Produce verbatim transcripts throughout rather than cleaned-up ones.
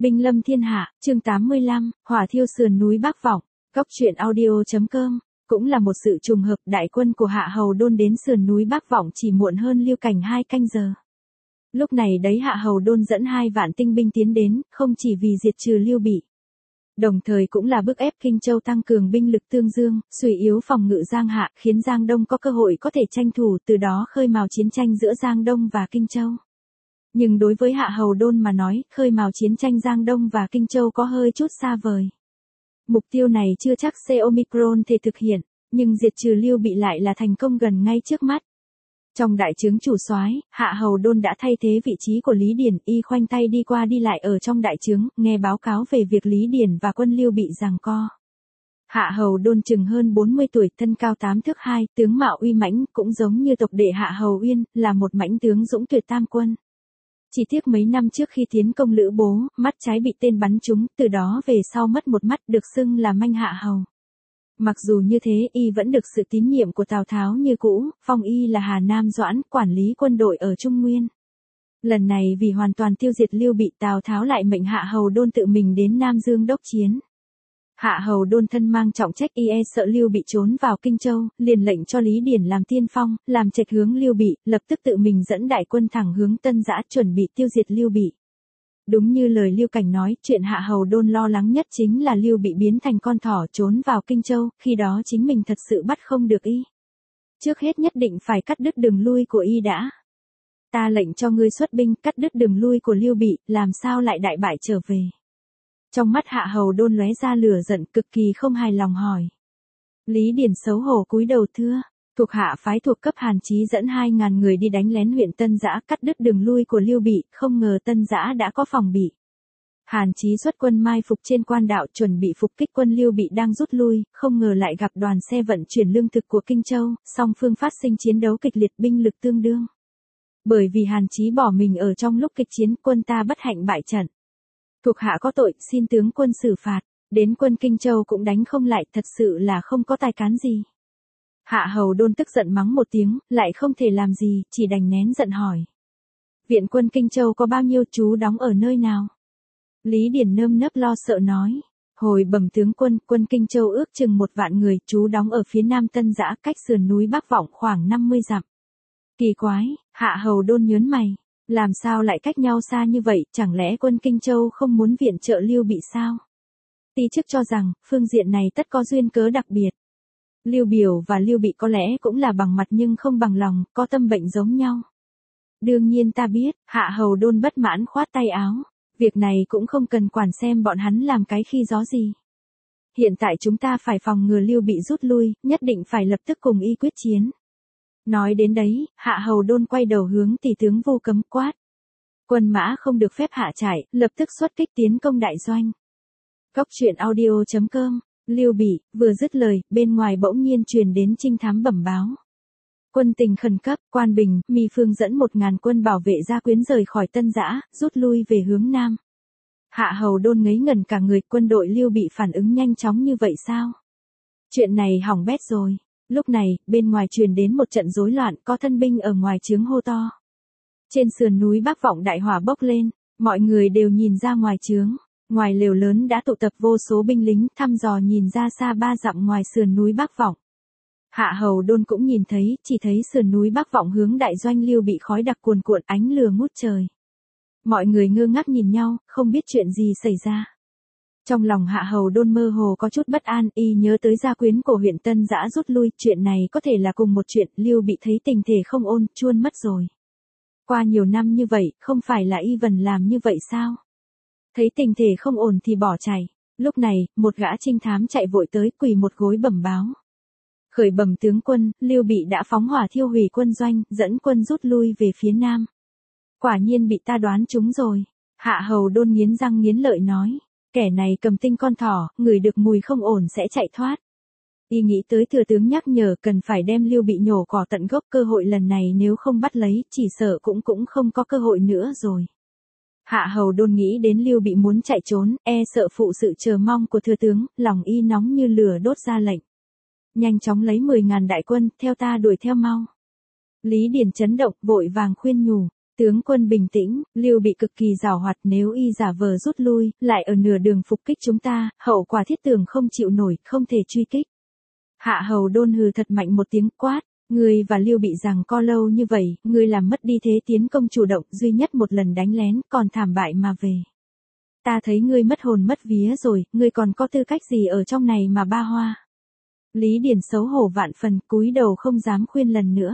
Binh lâm thiên hạ, chương tám mươi lăm, hỏa thiêu sườn núi Bắc Vọng, Cốc truyện audio chấm com. Cũng là một sự trùng hợp, đại quân của Hạ Hầu Đôn đến sườn núi Bắc Vọng chỉ muộn hơn Lưu Cảnh hai canh giờ. Lúc này đấy Hạ Hầu Đôn dẫn hai vạn tinh binh tiến đến, không chỉ vì diệt trừ Lưu Bị, đồng thời cũng là bức ép Kinh Châu tăng cường binh lực tương dương, suy yếu phòng ngự Giang Hạ, khiến Giang Đông có cơ hội có thể tranh thủ, từ đó khơi mào chiến tranh giữa Giang Đông và Kinh Châu. Nhưng đối với Hạ Hầu Đôn mà nói, khơi mào chiến tranh Giang Đông và Kinh Châu có hơi chút xa vời. Mục tiêu này chưa chắc C Omicron thể thực hiện, nhưng diệt trừ Lưu Bị lại là thành công gần ngay trước mắt. Trong đại trướng chủ soái, Hạ Hầu Đôn đã thay thế vị trí của Lý Điển, y khoanh tay đi qua đi lại ở trong đại trướng, nghe báo cáo về việc Lý Điển và quân Lưu Bị giằng co. Hạ Hầu Đôn chừng hơn bốn mươi tuổi, thân cao tám thước hai, tướng mạo uy mãnh, cũng giống như tộc đệ Hạ Hầu Uyên, là một mãnh tướng dũng tuyệt tam quân. Chỉ tiếc mấy năm trước khi tiến công Lữ Bố, mắt trái bị tên bắn trúng, từ đó về sau mất một mắt, được xưng là manh Hạ Hầu. Mặc dù như thế, y vẫn được sự tín nhiệm của Tào Tháo như cũ, phong y là Hà Nam Doãn, quản lý quân đội ở Trung Nguyên. Lần này vì hoàn toàn tiêu diệt Lưu Bị, Tào Tháo lại mệnh Hạ Hầu Đôn tự mình đến Nam Dương đốc chiến. Hạ Hầu Đôn thân mang trọng trách, y e sợ Lưu Bị trốn vào Kinh Châu, liền lệnh cho Lý Điển làm tiên phong, làm trạch hướng Lưu Bị, lập tức tự mình dẫn đại quân thẳng hướng Tân Giã, chuẩn bị tiêu diệt Lưu Bị. Đúng như lời Lưu Cảnh nói, chuyện Hạ Hầu Đôn lo lắng nhất chính là Lưu Bị biến thành con thỏ trốn vào Kinh Châu, khi đó chính mình thật sự bắt không được y. Trước hết nhất định phải cắt đứt đường lui của y đã. Ta lệnh cho ngươi xuất binh, cắt đứt đường lui của Lưu Bị, làm sao lại đại bại trở về. Trong mắt Hạ Hầu Đôn lóe ra lửa giận, cực kỳ không hài lòng hỏi. Lý Điển xấu hổ cúi đầu thưa, thuộc hạ phái thuộc cấp Hàn Chí dẫn hai ngàn người đi đánh lén huyện Tân Giã, cắt đứt đường lui của Lưu Bị, không ngờ Tân Giã đã có phòng bị. Hàn Chí xuất quân mai phục trên quan đạo, chuẩn bị phục kích quân Lưu Bị đang rút lui, không ngờ lại gặp đoàn xe vận chuyển lương thực của Kinh Châu, song phương phát sinh chiến đấu kịch liệt, binh lực tương đương. Bởi vì Hàn Chí bỏ mình ở trong lúc kịch chiến, quân ta bất hạnh bại trận. Thuộc hạ có tội, xin tướng quân xử phạt, đến quân Kinh Châu cũng đánh không lại, thật sự là không có tài cán gì. Hạ Hầu Đôn tức giận mắng một tiếng, lại không thể làm gì, chỉ đành nén giận hỏi. Viện quân Kinh Châu có bao nhiêu, chú đóng ở nơi nào? Lý Điển nơm nớp lo sợ nói. Hồi bẩm tướng quân, quân Kinh Châu ước chừng một vạn người, chú đóng ở phía nam Tân Giã, cách sườn núi Bắc Vọng khoảng năm mươi dặm. Kỳ quái, Hạ Hầu Đôn nhớn mày. Làm sao lại cách nhau xa như vậy, chẳng lẽ quân Kinh Châu không muốn viện trợ Lưu Bị sao? Ti chức cho rằng, phương diện này tất có duyên cớ đặc biệt. Lưu Biểu và Lưu Bị có lẽ cũng là bằng mặt nhưng không bằng lòng, có tâm bệnh giống nhau. Đương nhiên ta biết, Hạ Hầu Đôn bất mãn khoát tay áo. Việc này cũng không cần quản xem bọn hắn làm cái khi gió gì. Hiện tại chúng ta phải phòng ngừa Lưu Bị rút lui, nhất định phải lập tức cùng y quyết chiến. Nói đến đấy, Hạ Hầu Đôn quay đầu hướng tỷ tướng Vu Cấm quát. Quân mã không được phép hạ trại, lập tức xuất kích tiến công đại doanh. Cốc truyện audio chấm com. Lưu Bị, vừa dứt lời, bên ngoài bỗng nhiên truyền đến trinh thám bẩm báo. Quân tình khẩn cấp, Quan Bình, Mi Phương dẫn một ngàn quân bảo vệ Gia Quyến rời khỏi Tân Giã, rút lui về hướng Nam. Hạ Hầu Đôn ngấy ngẩn cả người, quân đội Lưu Bị phản ứng nhanh chóng như vậy sao? Chuyện này hỏng bét rồi. Lúc này, bên ngoài truyền đến một trận rối loạn, có thân binh ở ngoài trướng hô to. Trên sườn núi Bắc Vọng đại hỏa bốc lên, mọi người đều nhìn ra ngoài trướng. Ngoài lều lớn đã tụ tập vô số binh lính, thăm dò nhìn ra xa ba dặm ngoài sườn núi Bắc Vọng. Hạ Hầu Đôn cũng nhìn thấy, chỉ thấy sườn núi Bắc Vọng hướng đại doanh Lưu Bị khói đặc cuồn cuộn, ánh lửa ngút trời. Mọi người ngơ ngác nhìn nhau, không biết chuyện gì xảy ra. Trong lòng Hạ Hầu Đôn mơ hồ có chút bất an, y nhớ tới Gia Quyến của huyện Tân Giã rút lui, chuyện này có thể là cùng một chuyện, Lưu Bị thấy tình thể không ôn, chuôn mất rồi. Qua nhiều năm như vậy, không phải là y vần làm như vậy sao? Thấy tình thể không ổn thì bỏ chạy. Lúc này, một gã trinh thám chạy vội tới, quỳ một gối bẩm báo. Khởi bẩm tướng quân, Lưu Bị đã phóng hỏa thiêu hủy quân doanh, dẫn quân rút lui về phía nam. Quả nhiên bị ta đoán trúng rồi. Hạ Hầu Đôn nghiến răng nghiến lợi nói. Kẻ này cầm tinh con thỏ, ngửi được mùi không ổn sẽ chạy thoát. Y nghĩ tới thừa tướng nhắc nhở cần phải đem Lưu Bị nhổ cỏ tận gốc, cơ hội lần này nếu không bắt lấy, chỉ sợ cũng cũng không có cơ hội nữa rồi. Hạ Hầu Đôn nghĩ đến Lưu Bị muốn chạy trốn, e sợ phụ sự chờ mong của thừa tướng, lòng y nóng như lửa đốt ra lệnh. Nhanh chóng lấy mười ngàn đại quân, theo ta đuổi theo mau. Lý Điển chấn động, vội vàng khuyên nhủ, Tướng quân bình tĩnh, Lưu Bị cực kỳ giàu hoạt, nếu y giả vờ rút lui, lại ở nửa đường phục kích chúng ta, hậu quả thiết tưởng không chịu nổi, không thể truy kích. Hạ Hầu Đôn hừ thật mạnh một tiếng quát, ngươi và Lưu Bị rằng co lâu như vậy, ngươi làm mất đi thế tiến công chủ động, duy nhất một lần đánh lén, còn thảm bại mà về. Ta thấy ngươi mất hồn mất vía rồi, ngươi còn có tư cách gì ở trong này mà ba hoa. Lý Điền xấu hổ vạn phần, cúi đầu không dám khuyên lần nữa.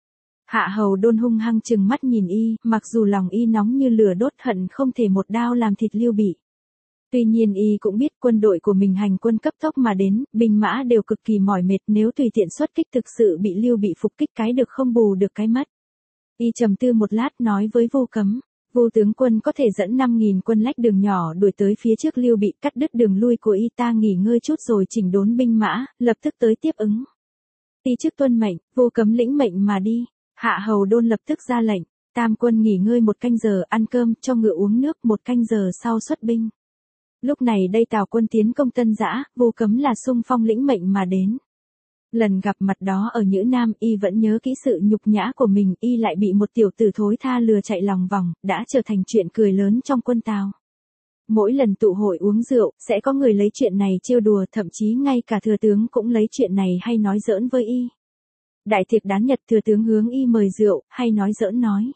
Hạ Hầu Đôn hung hăng chừng mắt nhìn y, mặc dù lòng y nóng như lửa đốt hận không thể một đao làm thịt Lưu Bị. Tuy nhiên y cũng biết quân đội của mình hành quân cấp tốc mà đến, binh mã đều cực kỳ mỏi mệt, nếu tùy tiện xuất kích thực sự bị Lưu Bị phục kích cái được không bù được cái mất. Y trầm tư một lát nói với Vu Cấm, Vu tướng quân có thể dẫn năm nghìn quân lách đường nhỏ đuổi tới phía trước Lưu Bị, cắt đứt đường lui của y, ta nghỉ ngơi chút rồi chỉnh đốn binh mã, lập tức tới tiếp ứng. Y trước tuân mệnh, Vu Cấm lĩnh mệnh mà đi. Hạ Hầu Đôn lập tức ra lệnh, tam quân nghỉ ngơi một canh giờ, ăn cơm, cho ngựa uống nước, một canh giờ sau xuất binh. Lúc này đây Tào quân tiến công Tân Giã, Vu Cấm là xung phong lĩnh mệnh mà đến. Lần gặp mặt đó ở Nhữ Nam, y vẫn nhớ kỹ sự nhục nhã của mình, y lại bị một tiểu tử thối tha lừa chạy lòng vòng, đã trở thành chuyện cười lớn trong quân Tào. Mỗi lần tụ hội uống rượu, sẽ có người lấy chuyện này trêu đùa, thậm chí ngay cả thừa tướng cũng lấy chuyện này hay nói giỡn với y. Đại tiệc đán nhật, thừa tướng hướng y mời rượu, hay nói giỡn nói.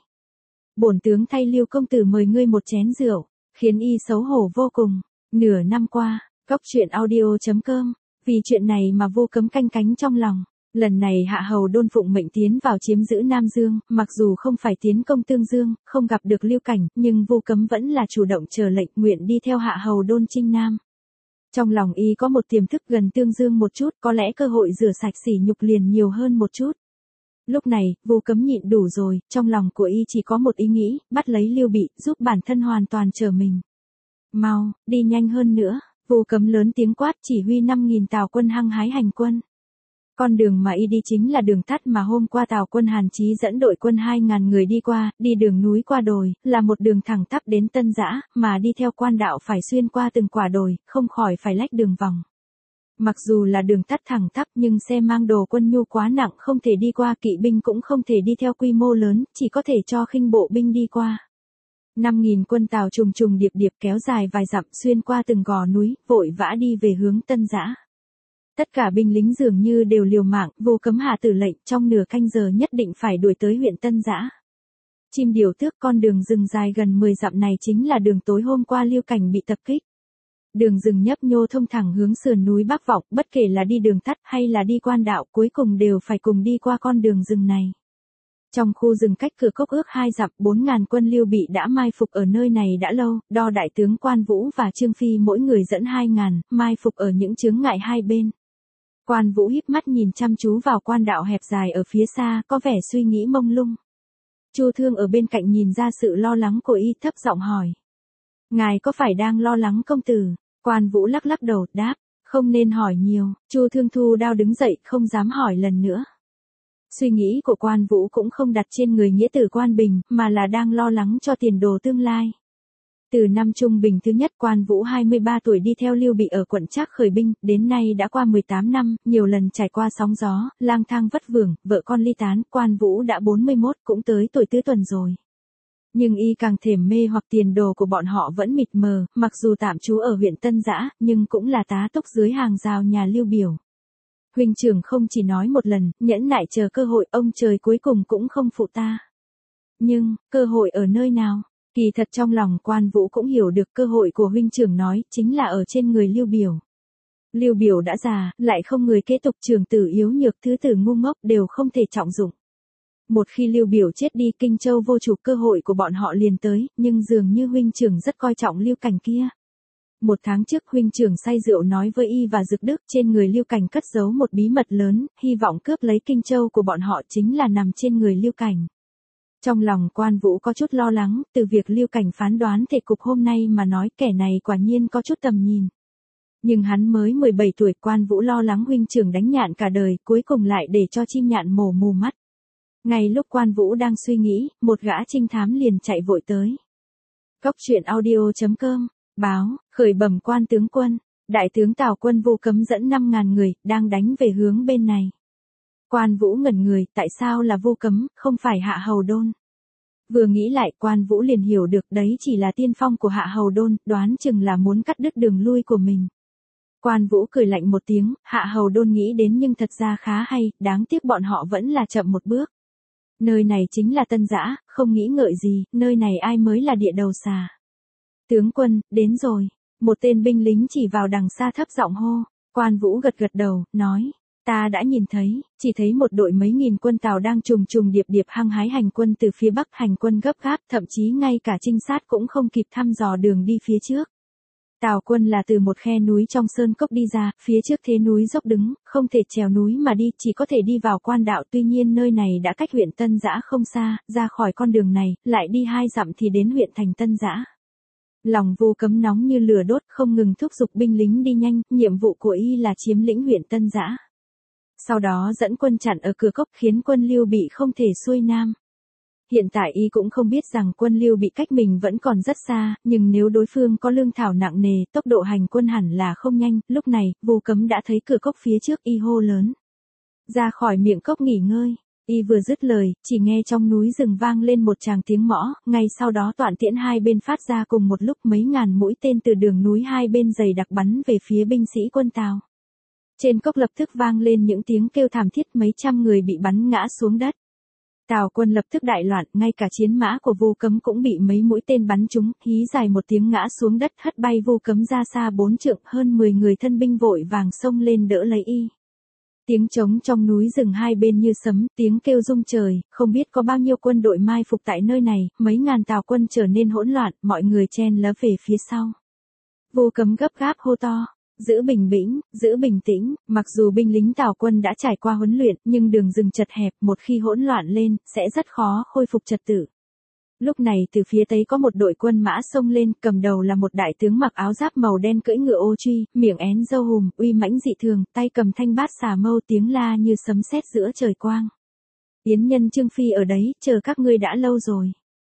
Bổn tướng thay Lưu công tử mời ngươi một chén rượu, khiến y xấu hổ vô cùng. Nửa năm qua, góc truyện audio chấm com, vì chuyện này mà Vu Cấm canh cánh trong lòng. Lần này Hạ Hầu Đôn phụng mệnh tiến vào chiếm giữ Nam Dương, mặc dù không phải tiến công Tương Dương, không gặp được Lưu Cảnh, nhưng Vu Cấm vẫn là chủ động chờ lệnh, nguyện đi theo Hạ Hầu Đôn chinh Nam. Trong lòng y có một tiềm thức gần Tương Dương một chút, có lẽ cơ hội rửa sạch sỉ nhục liền nhiều hơn một chút. Lúc này, Vu Cấm nhịn đủ rồi, trong lòng của y chỉ có một ý nghĩ, bắt lấy Lưu Bị, giúp bản thân hoàn toàn trở mình. Mau, đi nhanh hơn nữa, Vu Cấm lớn tiếng quát, chỉ huy năm nghìn Tào quân hăng hái hành quân. Con đường mà y đi chính là đường tắt mà hôm qua Tào quân Hàn Chí dẫn đội quân hai ngàn người đi qua, đi đường núi qua đồi, là một đường thẳng tắp đến Tân Giã, mà đi theo quan đạo phải xuyên qua từng quả đồi, không khỏi phải lách đường vòng. Mặc dù là đường tắt thẳng tắp nhưng xe mang đồ quân nhu quá nặng không thể đi qua, kỵ binh cũng không thể đi theo quy mô lớn, chỉ có thể cho khinh bộ binh đi qua. năm nghìn quân Tào trùng trùng điệp điệp kéo dài vài dặm xuyên qua từng gò núi, vội vã đi về hướng Tân Giã. Tất cả binh lính dường như đều liều mạng, Vu Cấm hạ tử lệnh trong nửa canh giờ nhất định phải đuổi tới huyện Tân Giã. Chim điểu tước, con đường rừng dài gần mười dặm này chính là đường tối hôm qua Lưu Cảnh bị tập kích. Đường rừng nhấp nhô thông thẳng hướng sườn núi Bắc Vọng, bất kể là đi đường tắt hay là đi quan đạo, cuối cùng đều phải cùng đi qua con đường rừng này. Trong khu rừng cách cửa cốc ước hai dặm, bốn ngàn quân Lưu Bị đã mai phục ở nơi này đã lâu, đo đại tướng Quan Vũ và Trương Phi mỗi người dẫn hai ngàn, mai phục ở những chướng ngại hai bên. Quan Vũ híp mắt nhìn chăm chú vào quan đạo hẹp dài ở phía xa, có vẻ suy nghĩ mông lung. Chu Thương ở bên cạnh nhìn ra sự lo lắng của y, thấp giọng hỏi. Ngài có phải đang lo lắng công tử? Quan Vũ lắc lắc đầu, đáp, không nên hỏi nhiều. Chu Thương thu đao đứng dậy, không dám hỏi lần nữa. Suy nghĩ của Quan Vũ cũng không đặt trên người nghĩa tử Quan Bình, mà là đang lo lắng cho tiền đồ tương lai. Từ năm Trung Bình thứ nhất, Quan Vũ hai mươi ba tuổi đi theo Lưu Bị ở quận Trác khởi binh, đến nay đã qua mười tám năm, nhiều lần trải qua sóng gió, lang thang vất vưởng, vợ con ly tán, Quan Vũ đã bốn mươi mốt, cũng tới tuổi tứ tuần rồi. Nhưng y càng thèm mê hoặc tiền đồ của bọn họ vẫn mịt mờ, mặc dù tạm trú ở huyện Tân Giã, nhưng cũng là tá túc dưới hàng rào nhà Lưu Biểu. Huynh trưởng không chỉ nói một lần, nhẫn nại chờ cơ hội, ông trời cuối cùng cũng không phụ ta. Nhưng, cơ hội ở nơi nào? Kỳ thật trong lòng Quan Vũ cũng hiểu được cơ hội của huynh trưởng nói, chính là ở trên người Lưu Biểu. Lưu Biểu đã già, lại không người kế tục, trưởng tử yếu nhược, thứ tử ngu ngốc đều không thể trọng dụng. Một khi Lưu Biểu chết đi, Kinh Châu vô chủ, cơ hội của bọn họ liền tới, nhưng dường như huynh trưởng rất coi trọng Lưu Cảnh kia. Một tháng trước huynh trưởng say rượu nói với y và Dực Đức, trên người Lưu Cảnh cất giấu một bí mật lớn, hy vọng cướp lấy Kinh Châu của bọn họ chính là nằm trên người Lưu Cảnh. Trong lòng Quan Vũ có chút lo lắng, từ việc Lưu Cảnh phán đoán thể cục hôm nay mà nói, kẻ này quả nhiên có chút tầm nhìn. Nhưng hắn mới mười bảy tuổi, Quan Vũ lo lắng huynh trưởng đánh nhạn cả đời, cuối cùng lại để cho chim nhạn mổ mù mắt. Ngay lúc Quan Vũ đang suy nghĩ, một gã trinh thám liền chạy vội tới. Góc truyện audio chấm com, báo, khởi bẩm Quan tướng quân, đại tướng Tào quân Vu Cấm dẫn năm ngàn người, đang đánh về hướng bên này. Quan Vũ ngẩn người, tại sao là Vu Cấm, không phải Hạ Hầu Đôn? Vừa nghĩ lại Quan Vũ liền hiểu được đấy chỉ là tiên phong của Hạ Hầu Đôn, đoán chừng là muốn cắt đứt đường lui của mình. Quan Vũ cười lạnh một tiếng, Hạ Hầu Đôn nghĩ đến nhưng thật ra khá hay, đáng tiếc bọn họ vẫn là chậm một bước. Nơi này chính là Tân Giã, không nghĩ ngợi gì, nơi này ai mới là địa đầu xà. Tướng quân, đến rồi. Một tên binh lính chỉ vào đằng xa thấp giọng hô. Quan Vũ gật gật đầu, nói. Ta đã nhìn thấy, chỉ thấy một đội mấy nghìn quân Tào đang trùng trùng điệp điệp hăng hái hành quân từ phía bắc, hành quân gấp gáp, thậm chí ngay cả trinh sát cũng không kịp thăm dò đường đi phía trước. Tào quân là từ một khe núi trong sơn cốc đi ra, phía trước thế núi dốc đứng, không thể trèo núi mà đi, chỉ có thể đi vào quan đạo, tuy nhiên nơi này đã cách huyện Tân Giã không xa, ra khỏi con đường này, lại đi hai dặm thì đến huyện thành Tân Giã. Lòng Vu Cấm nóng như lửa đốt, không ngừng thúc giục binh lính đi nhanh, nhiệm vụ của y là chiếm lĩnh huyện Tân Giã. Sau đó dẫn quân chặn ở cửa cốc khiến quân Lưu Bị không thể xuôi nam. Hiện tại y cũng không biết rằng quân Lưu Bị cách mình vẫn còn rất xa, nhưng nếu đối phương có lương thảo nặng nề, tốc độ hành quân hẳn là không nhanh. Lúc này, Vu Cấm đã thấy cửa cốc phía trước, y hô lớn. Ra khỏi miệng cốc nghỉ ngơi. Y vừa dứt lời, chỉ nghe trong núi rừng vang lên một tràng tiếng mõ, ngay sau đó toạn tiễn hai bên phát ra cùng một lúc, mấy ngàn mũi tên từ đường núi hai bên dày đặc bắn về phía binh sĩ quân Tào. Trên cốc lập tức vang lên những tiếng kêu thảm thiết, mấy trăm người bị bắn ngã xuống đất. Tào quân lập tức đại loạn, ngay cả chiến mã của Vu Cấm cũng bị mấy mũi tên bắn trúng, hí dài một tiếng ngã xuống đất, hất bay Vu Cấm ra xa bốn trượng, hơn mười người thân binh vội vàng xông lên đỡ lấy y. Tiếng trống trong núi rừng hai bên như sấm, tiếng kêu rung trời, không biết có bao nhiêu quân đội mai phục tại nơi này, mấy ngàn Tào quân trở nên hỗn loạn, mọi người chen lấn về phía sau. Vu Cấm gấp gáp hô to. Giữ bình tĩnh, giữ bình tĩnh, mặc dù binh lính Tào quân đã trải qua huấn luyện, nhưng đường rừng chật hẹp, một khi hỗn loạn lên, sẽ rất khó khôi phục trật tự. Lúc này từ phía tây có một đội quân mã xông lên, cầm đầu là một đại tướng mặc áo giáp màu đen cưỡi ngựa ô truy, miệng én râu hùm, uy mãnh dị thường, tay cầm thanh bát xà mâu, tiếng la như sấm sét giữa trời quang. Yến nhân Trương Phi ở đấy, chờ các ngươi đã lâu rồi.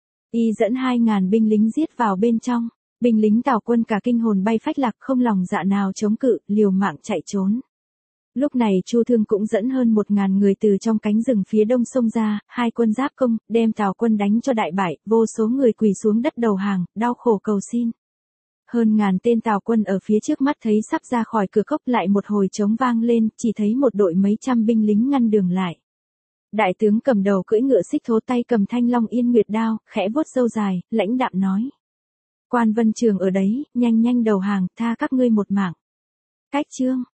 Y dẫn hai ngàn binh lính giết vào bên trong. Binh lính Tào quân cả kinh hồn bay phách lạc, không lòng dạ nào chống cự, liều mạng chạy trốn. Lúc này Chu Thương cũng dẫn hơn một ngàn người từ trong cánh rừng phía đông xông ra, hai quân giáp công, đem Tào quân đánh cho đại bại, vô số người quỳ xuống đất đầu hàng, đau khổ cầu xin. Hơn ngàn tên Tào quân ở phía trước mắt thấy sắp ra khỏi cửa cốc, lại một hồi trống vang lên, chỉ thấy một đội mấy trăm binh lính ngăn đường lại. Đại tướng cầm đầu cưỡi ngựa xích thố, tay cầm thanh long yên nguyệt đao, khẽ vuốt râu dài, lãnh đạm nói. Quan Vân Trường ở đấy, nhanh nhanh đầu hàng, tha các ngươi một mạng. Cách chương